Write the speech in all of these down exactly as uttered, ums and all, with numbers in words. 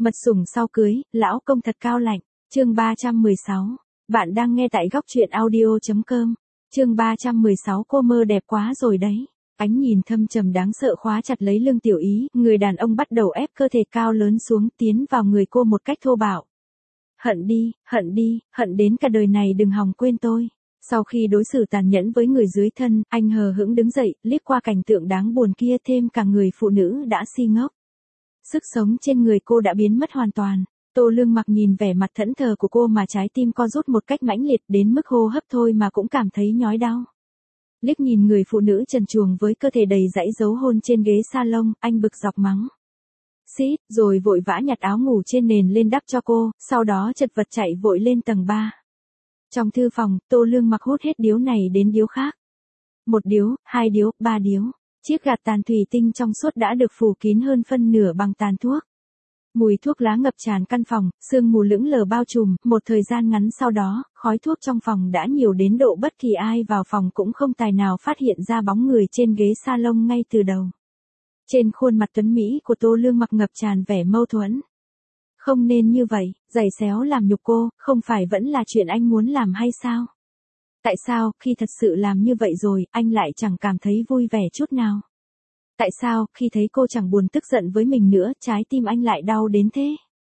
Mật sủng sau cưới, lão công thật cao lạnh. Chương ba trăm mười sáu. Bạn đang nghe tại góc truyện audio chấm com. Chương ba trăm mười sáu. Cô mơ đẹp quá rồi đấy. Ánh nhìn thâm trầm đáng sợ khóa chặt lấy lưng Tiểu Ý, người đàn ông bắt đầu ép cơ thể cao lớn xuống tiến vào người cô một cách thô bạo. Hận đi, hận đi, hận đến cả đời này đừng hòng quên tôi. Sau khi đối xử tàn nhẫn với người dưới thân, anh hờ hững đứng dậy, liếc qua cảnh tượng đáng buồn kia thêm cả người phụ nữ đã si ngốc. Sức sống trên người cô đã biến mất hoàn toàn. Tô Lương Mặc nhìn vẻ mặt thẫn thờ của cô mà trái tim co rút một cách mãnh liệt đến mức hô hấp thôi mà cũng cảm thấy nhói đau. Liếc nhìn người phụ nữ trần truồng với cơ thể đầy dãy dấu hôn trên ghế salon, anh bực dọc mắng. Xít, rồi vội vã nhặt áo ngủ trên nền lên đắp cho cô, sau đó chật vật chạy vội lên tầng ba. Trong thư phòng, Tô Lương Mặc hút hết điếu này đến điếu khác. Một điếu, hai điếu, ba điếu. Chiếc gạt tàn thủy tinh trong suốt đã được phủ kín hơn phân nửa bằng tàn thuốc. Mùi thuốc lá ngập tràn căn phòng, sương mù lững lờ bao trùm, một thời gian ngắn sau đó, khói thuốc trong phòng đã nhiều đến độ bất kỳ ai vào phòng cũng không tài nào phát hiện ra bóng người trên ghế salon ngay từ đầu. Trên khuôn mặt tuấn Mỹ của Tô Lương Mặc ngập tràn vẻ mâu thuẫn. Không nên như vậy, giày xéo làm nhục cô, không phải vẫn là chuyện anh muốn làm hay sao? Tại sao, khi thật sự làm như vậy rồi, anh lại chẳng cảm thấy vui vẻ chút nào? Tại sao, khi thấy cô chẳng buồn tức giận với mình nữa, trái tim anh lại đau đến thế?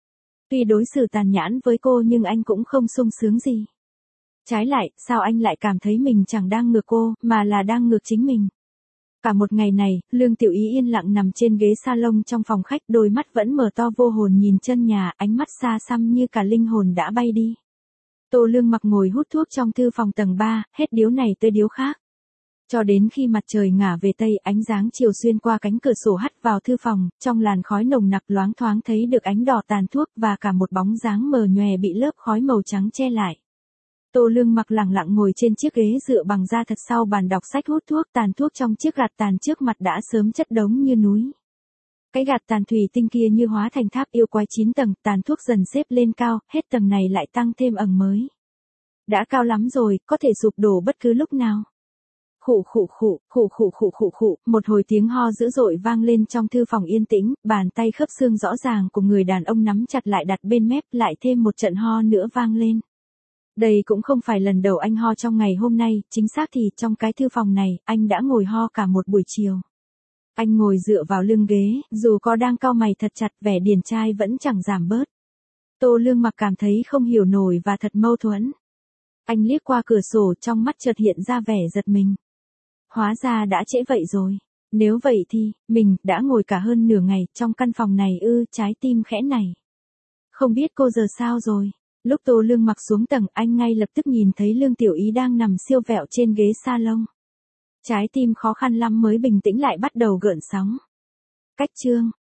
Tuy đối xử tàn nhẫn với cô nhưng anh cũng không sung sướng gì. Trái lại, sao anh lại cảm thấy mình chẳng đang ngược cô, mà là đang ngược chính mình? Cả một ngày này, Lương Tiểu Ý yên lặng nằm trên ghế salon trong phòng khách, đôi mắt vẫn mở to vô hồn nhìn chân nhà, ánh mắt xa xăm như cả linh hồn đã bay đi. Tô Lương Mặc ngồi hút thuốc trong thư phòng tầng ba, hết điếu này tới điếu khác. Cho đến khi mặt trời ngả về tây, ánh sáng chiều xuyên qua cánh cửa sổ hắt vào thư phòng, trong làn khói nồng nặc loáng thoáng thấy được ánh đỏ tàn thuốc và cả một bóng dáng mờ nhòe bị lớp khói màu trắng che lại. Tô Lương Mặc lẳng lặng ngồi trên chiếc ghế dựa bằng da thật sau bàn đọc sách hút thuốc, tàn thuốc trong chiếc gạt tàn trước mặt đã sớm chất đống như núi. Cái gạt tàn thủy tinh kia như hóa thành tháp yêu quái chín tầng, tàn thuốc dần xếp lên cao, hết tầng này lại tăng thêm ầng mới. Đã cao lắm rồi, có thể sụp đổ bất cứ lúc nào. Khụ khụ khụ, khụ khụ khụ khụ khụ, một hồi tiếng ho dữ dội vang lên trong thư phòng yên tĩnh, bàn tay khớp xương rõ ràng của người đàn ông nắm chặt lại đặt bên mép, lại thêm một trận ho nữa vang lên. Đây cũng không phải lần đầu anh ho trong ngày hôm nay, chính xác thì trong cái thư phòng này, anh đã ngồi ho cả một buổi chiều. Anh ngồi dựa vào lưng ghế, dù có đang cau mày thật chặt, vẻ điển trai vẫn chẳng giảm bớt. Tô Lương Mặc cảm thấy không hiểu nổi và thật mâu thuẫn. Anh liếc qua cửa sổ, trong mắt chợt hiện ra vẻ giật mình. Hóa ra đã trễ vậy rồi. Nếu vậy thì, mình đã ngồi cả hơn nửa ngày trong căn phòng này ư, trái tim khẽ này. Không biết cô giờ sao rồi? Lúc Tô Lương Mặc xuống tầng, anh ngay lập tức nhìn thấy Lương Tiểu Ý đang nằm siêu vẹo trên ghế salon. Trái tim khó khăn lắm mới bình tĩnh lại bắt đầu gợn sóng. Cách chương.